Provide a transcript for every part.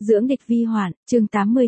Dưỡng địch vi hoạn, chương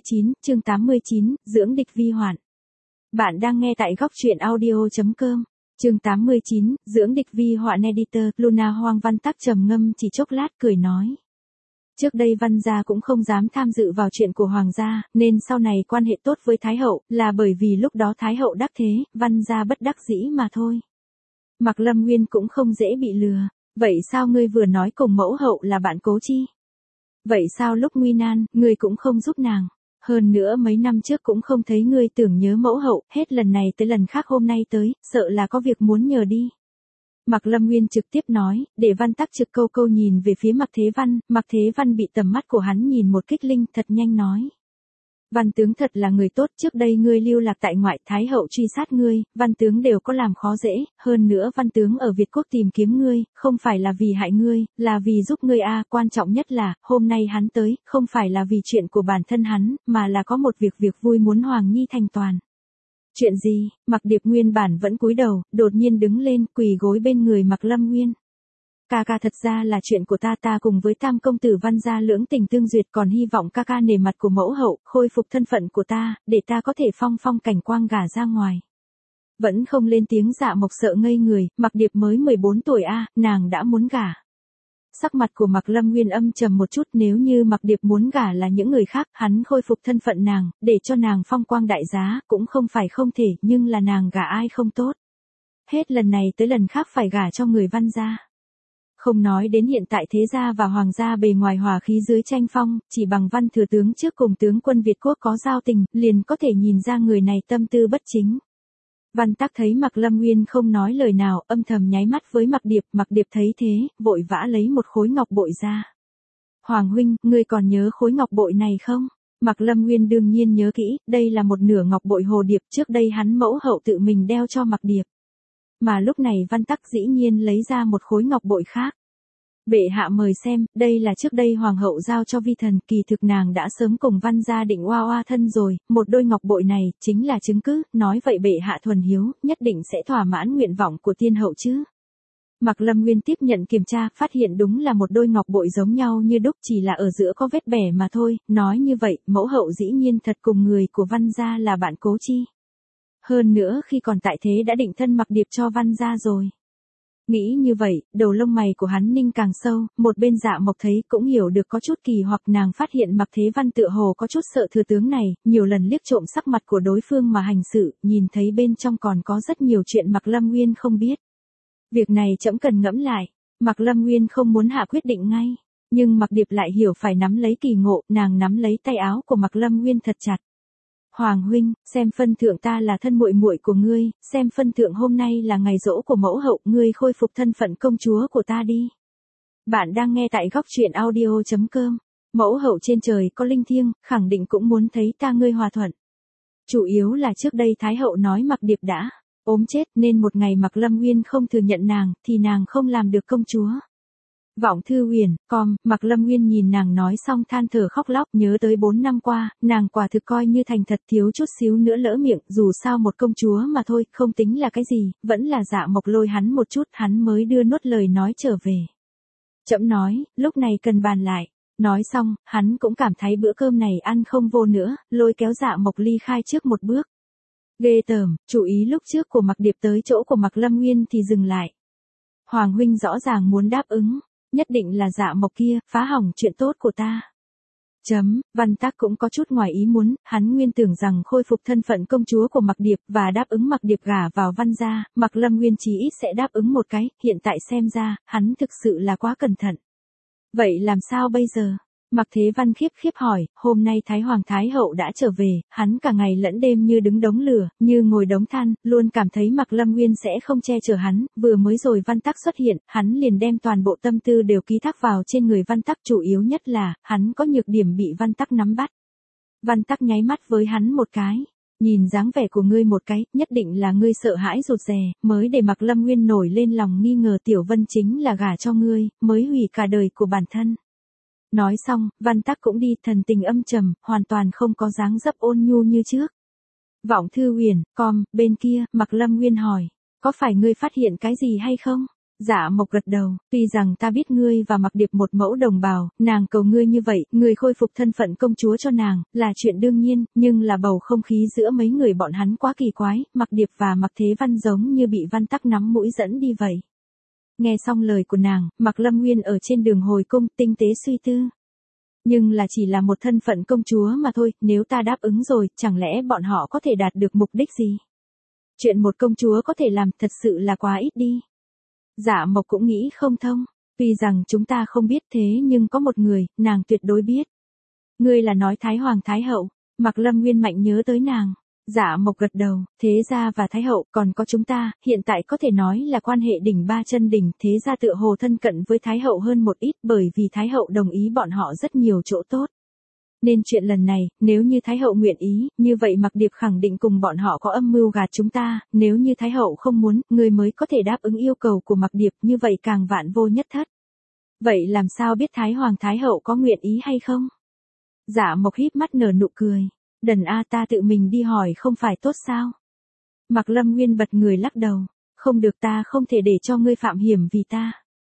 89, dưỡng địch vi hoạn. Bạn đang nghe tại góc truyện audio.com. Chương 89, dưỡng địch vi hoạn. Editor, Luna Hoang. Văn Tắc trầm ngâm chỉ chốc lát cười nói. Trước đây Văn gia cũng không dám tham dự vào chuyện của Hoàng gia, nên sau này quan hệ tốt với Thái hậu, là bởi vì lúc đó Thái hậu đắc thế, Văn gia bất đắc dĩ mà thôi. Mạc Lâm Nguyên cũng không dễ bị lừa. Vậy sao ngươi vừa nói cùng mẫu hậu là bạn cố chi? Vậy sao lúc nguy nan, ngươi cũng không giúp nàng? Hơn nữa mấy năm trước cũng không thấy ngươi tưởng nhớ mẫu hậu, hết lần này tới lần khác hôm nay tới, sợ là có việc muốn nhờ đi. Mạc Lâm Nguyên trực tiếp nói, để Văn Tắc trực câu câu nhìn về phía Mạc Thế Văn. Mạc Thế Văn bị tầm mắt của hắn nhìn một kích linh, thật nhanh nói. Văn tướng thật là người tốt, trước đây ngươi lưu lạc tại ngoại, Thái hậu truy sát ngươi, Văn tướng đều có làm khó dễ, hơn nữa Văn tướng ở Việt Quốc tìm kiếm ngươi, không phải là vì hại ngươi, là vì giúp ngươi quan trọng nhất là, hôm nay hắn tới, không phải là vì chuyện của bản thân hắn, mà là có một việc vui muốn Hoàng Nhi thành toàn. Chuyện gì? Mạc Điệp nguyên bản vẫn cúi đầu, đột nhiên đứng lên, quỳ gối bên người Mạc Lâm Nguyên. Ca ca, thật ra là chuyện của ta cùng với Tam công tử Văn gia lưỡng tình tương duyệt, còn hy vọng ca ca nể mặt của mẫu hậu, khôi phục thân phận của ta, để ta có thể phong cảnh quang gả ra ngoài. Vẫn không lên tiếng. Dạ Mộc sợ ngây người, Mạc Điệp mới 14 tuổi nàng đã muốn gả. Sắc mặt của Mạc Lâm Nguyên âm trầm một chút, nếu như Mạc Điệp muốn gả là những người khác, hắn khôi phục thân phận nàng, để cho nàng phong quang đại giá, cũng không phải không thể, nhưng là nàng gả ai không tốt. Hết lần này tới lần khác phải gả cho người Văn gia. Không nói đến hiện tại thế gia và Hoàng gia bề ngoài hòa khí dưới tranh phong, chỉ bằng Văn thừa tướng trước cùng tướng quân Việt Quốc có giao tình, liền có thể nhìn ra người này tâm tư bất chính. Văn Tắc thấy Mạc Lâm Nguyên không nói lời nào, âm thầm nháy mắt với Mạc Điệp thấy thế, vội vã lấy một khối ngọc bội ra. Hoàng huynh, ngươi còn nhớ khối ngọc bội này không? Mạc Lâm Nguyên đương nhiên nhớ kỹ, đây là một nửa ngọc bội hồ điệp, trước đây hắn mẫu hậu tự mình đeo cho Mạc Điệp. Mà lúc này Văn Tắc dĩ nhiên lấy ra một khối ngọc bội khác. Bệ hạ mời xem, đây là trước đây hoàng hậu giao cho vi thần, kỳ thực nàng đã sớm cùng Văn gia định oa thân rồi, một đôi ngọc bội này, chính là chứng cứ, nói vậy bệ hạ thuần hiếu, nhất định sẽ thỏa mãn nguyện vọng của tiên hậu chứ. Mạc Lâm Nguyên tiếp nhận kiểm tra, phát hiện đúng là một đôi ngọc bội giống nhau như đúc, chỉ là ở giữa có vết bẻ mà thôi, nói như vậy, mẫu hậu dĩ nhiên thật cùng người của Văn gia là bạn cố chi. Hơn nữa khi còn tại thế đã định thân Mạc Điệp cho Văn gia rồi. Nghĩ như vậy, đầu lông mày của hắn ninh càng sâu, một bên Dạ Mộc thấy cũng hiểu được có chút kỳ hoặc, nàng phát hiện Mạc Thế Văn tựa hồ có chút sợ thừa tướng này, nhiều lần liếc trộm sắc mặt của đối phương mà hành sự, nhìn thấy bên trong còn có rất nhiều chuyện Mạc Lâm Nguyên không biết. Việc này trẫm cần ngẫm lại. Mạc Lâm Nguyên không muốn hạ quyết định ngay, nhưng Mạc Điệp lại hiểu phải nắm lấy kỳ ngộ, nàng nắm lấy tay áo của Mạc Lâm Nguyên thật chặt. Hoàng huynh, xem phân thượng ta là thân muội muội của ngươi, xem phân thượng hôm nay là ngày giỗ của mẫu hậu, ngươi khôi phục thân phận công chúa của ta đi. Bạn đang nghe tại góc truyện audio.com. Mẫu hậu trên trời có linh thiêng, khẳng định cũng muốn thấy ta ngươi hòa thuận. Chủ yếu là trước đây Thái hậu nói Mạc Điệp đã ốm chết, nên một ngày Mạc Lâm Nguyên không thừa nhận nàng, thì nàng không làm được công chúa. Vọng Thư Huyền, Mạc Lâm Nguyên nhìn nàng nói xong than thở khóc lóc, nhớ tới 4 năm qua, nàng quả thực coi như thành thật, thiếu chút xíu nữa lỡ miệng, dù sao một công chúa mà thôi, không tính là cái gì, vẫn là Dạ Mộc lôi hắn một chút, hắn mới đưa nốt lời nói trở về. Trẫm nói, lúc này cần bàn lại. Nói xong, hắn cũng cảm thấy bữa cơm này ăn không vô nữa, lôi kéo Dạ Mộc ly khai trước một bước. Ghê tởm, chú ý lúc trước của Mạc Điệp tới chỗ của Mạc Lâm Nguyên thì dừng lại. Hoàng huynh rõ ràng muốn đáp ứng. Nhất định là Dạ Mộc kia, phá hỏng chuyện tốt của ta. Văn Tắc cũng có chút ngoài ý muốn, hắn nguyên tưởng rằng khôi phục thân phận công chúa của Mạc Điệp và đáp ứng Mạc Điệp gả vào Văn gia, Mạc Lâm Nguyên chí ít sẽ đáp ứng một cái, hiện tại xem ra, hắn thực sự là quá cẩn thận. Vậy làm sao bây giờ? Mạc Thế Văn khiếp hỏi, hôm nay Thái Hoàng Thái Hậu đã trở về, hắn cả ngày lẫn đêm như đứng đống lửa, như ngồi đống than, luôn cảm thấy Mạc Lâm Nguyên sẽ không che chở hắn, vừa mới rồi Văn Tắc xuất hiện, hắn liền đem toàn bộ tâm tư đều ký thác vào trên người Văn Tắc, chủ yếu nhất là, hắn có nhược điểm bị Văn Tắc nắm bắt. Văn Tắc nháy mắt với hắn một cái, nhìn dáng vẻ của ngươi một cái, nhất định là ngươi sợ hãi rụt rè, mới để Mạc Lâm Nguyên nổi lên lòng nghi ngờ Tiểu Vân chính là gả cho ngươi, mới hủy cả đời của bản thân. Nói xong, Văn Tắc cũng đi, thần tình âm trầm, hoàn toàn không có dáng dấp ôn nhu như trước. Vọng Thư Huyền, bên kia, Mạc Lâm Nguyên hỏi, có phải ngươi phát hiện cái gì hay không? Dạ Mộc gật đầu, tuy rằng ta biết ngươi và Mặc Điệp một mẫu đồng bào, nàng cầu ngươi như vậy, ngươi khôi phục thân phận công chúa cho nàng, là chuyện đương nhiên, nhưng là bầu không khí giữa mấy người bọn hắn quá kỳ quái, Mặc Điệp và Mặc Thế Văn giống như bị Văn Tắc nắm mũi dẫn đi vậy. Nghe xong lời của nàng, Mạc Lâm Nguyên ở trên đường hồi cung tinh tế suy tư. Nhưng là chỉ là một thân phận công chúa mà thôi, nếu ta đáp ứng rồi, chẳng lẽ bọn họ có thể đạt được mục đích gì? Chuyện một công chúa có thể làm thật sự là quá ít đi. Dạ Mộc cũng nghĩ không thông, tuy rằng chúng ta không biết thế nhưng có một người, nàng tuyệt đối biết. Ngươi là nói Thái Hoàng Thái Hậu, Mạc Lâm Nguyên mạnh nhớ tới nàng. Dạ Mộc gật đầu, thế gia và Thái Hậu còn có chúng ta, hiện tại có thể nói là quan hệ đỉnh ba chân đỉnh, thế gia tựa hồ thân cận với Thái Hậu hơn một ít bởi vì Thái Hậu đồng ý bọn họ rất nhiều chỗ tốt. Nên chuyện lần này, nếu như Thái Hậu nguyện ý, như vậy Mặc Điệp khẳng định cùng bọn họ có âm mưu gạt chúng ta, nếu như Thái Hậu không muốn, người mới có thể đáp ứng yêu cầu của Mặc Điệp, như vậy càng vạn vô nhất thất. Vậy làm sao biết Thái Hoàng Thái Hậu có nguyện ý hay không? Dạ Mộc híp mắt nở nụ cười. Đần a, ta tự mình đi hỏi không phải tốt sao? Mạc Lâm Nguyên bật người lắc đầu. Không được, ta không thể để cho ngươi phạm hiểm vì ta.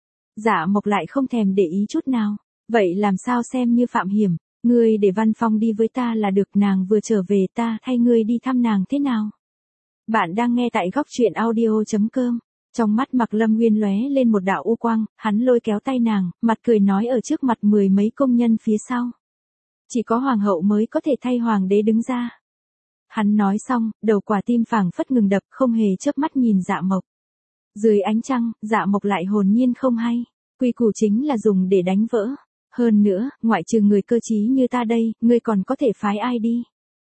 Dạ Mộc lại không thèm để ý chút nào. Vậy làm sao xem như phạm hiểm? Ngươi để Văn Phong đi với ta là được, nàng vừa trở về ta thay ngươi đi thăm nàng thế nào? Bạn đang nghe tại góc truyện audio.com. Trong mắt Mạc Lâm Nguyên lóe lên một đạo u quang, hắn lôi kéo tay nàng, mặt cười nói ở trước mặt mười mấy công nhân phía sau. Chỉ có hoàng hậu mới có thể thay hoàng đế đứng ra. Hắn nói xong, đầu quả tim phảng phất ngừng đập, không hề chớp mắt nhìn Dạ Mộc. Dưới ánh trăng, Dạ Mộc lại hồn nhiên không hay. Quy củ chính là dùng để đánh vỡ. Hơn nữa, ngoại trừ người cơ trí như ta đây, ngươi còn có thể phái ai đi?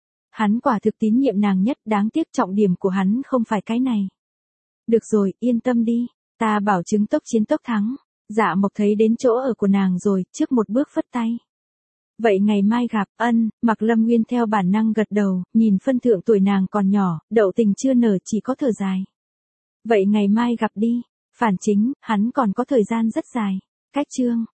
Hắn quả thực tín nhiệm nàng nhất, đáng tiếc trọng điểm của hắn không phải cái này. Được rồi, yên tâm đi, ta bảo chứng tốc chiến tốc thắng. Dạ Mộc thấy đến chỗ ở của nàng rồi, trước một bước phất tay. Vậy ngày mai gặp. Mạc Lâm Nguyên theo bản năng gật đầu, nhìn phân thượng tuổi nàng còn nhỏ, đậu tình chưa nở chỉ có thở dài. Vậy ngày mai gặp đi. Phản chính, hắn còn có thời gian rất dài. Cách chương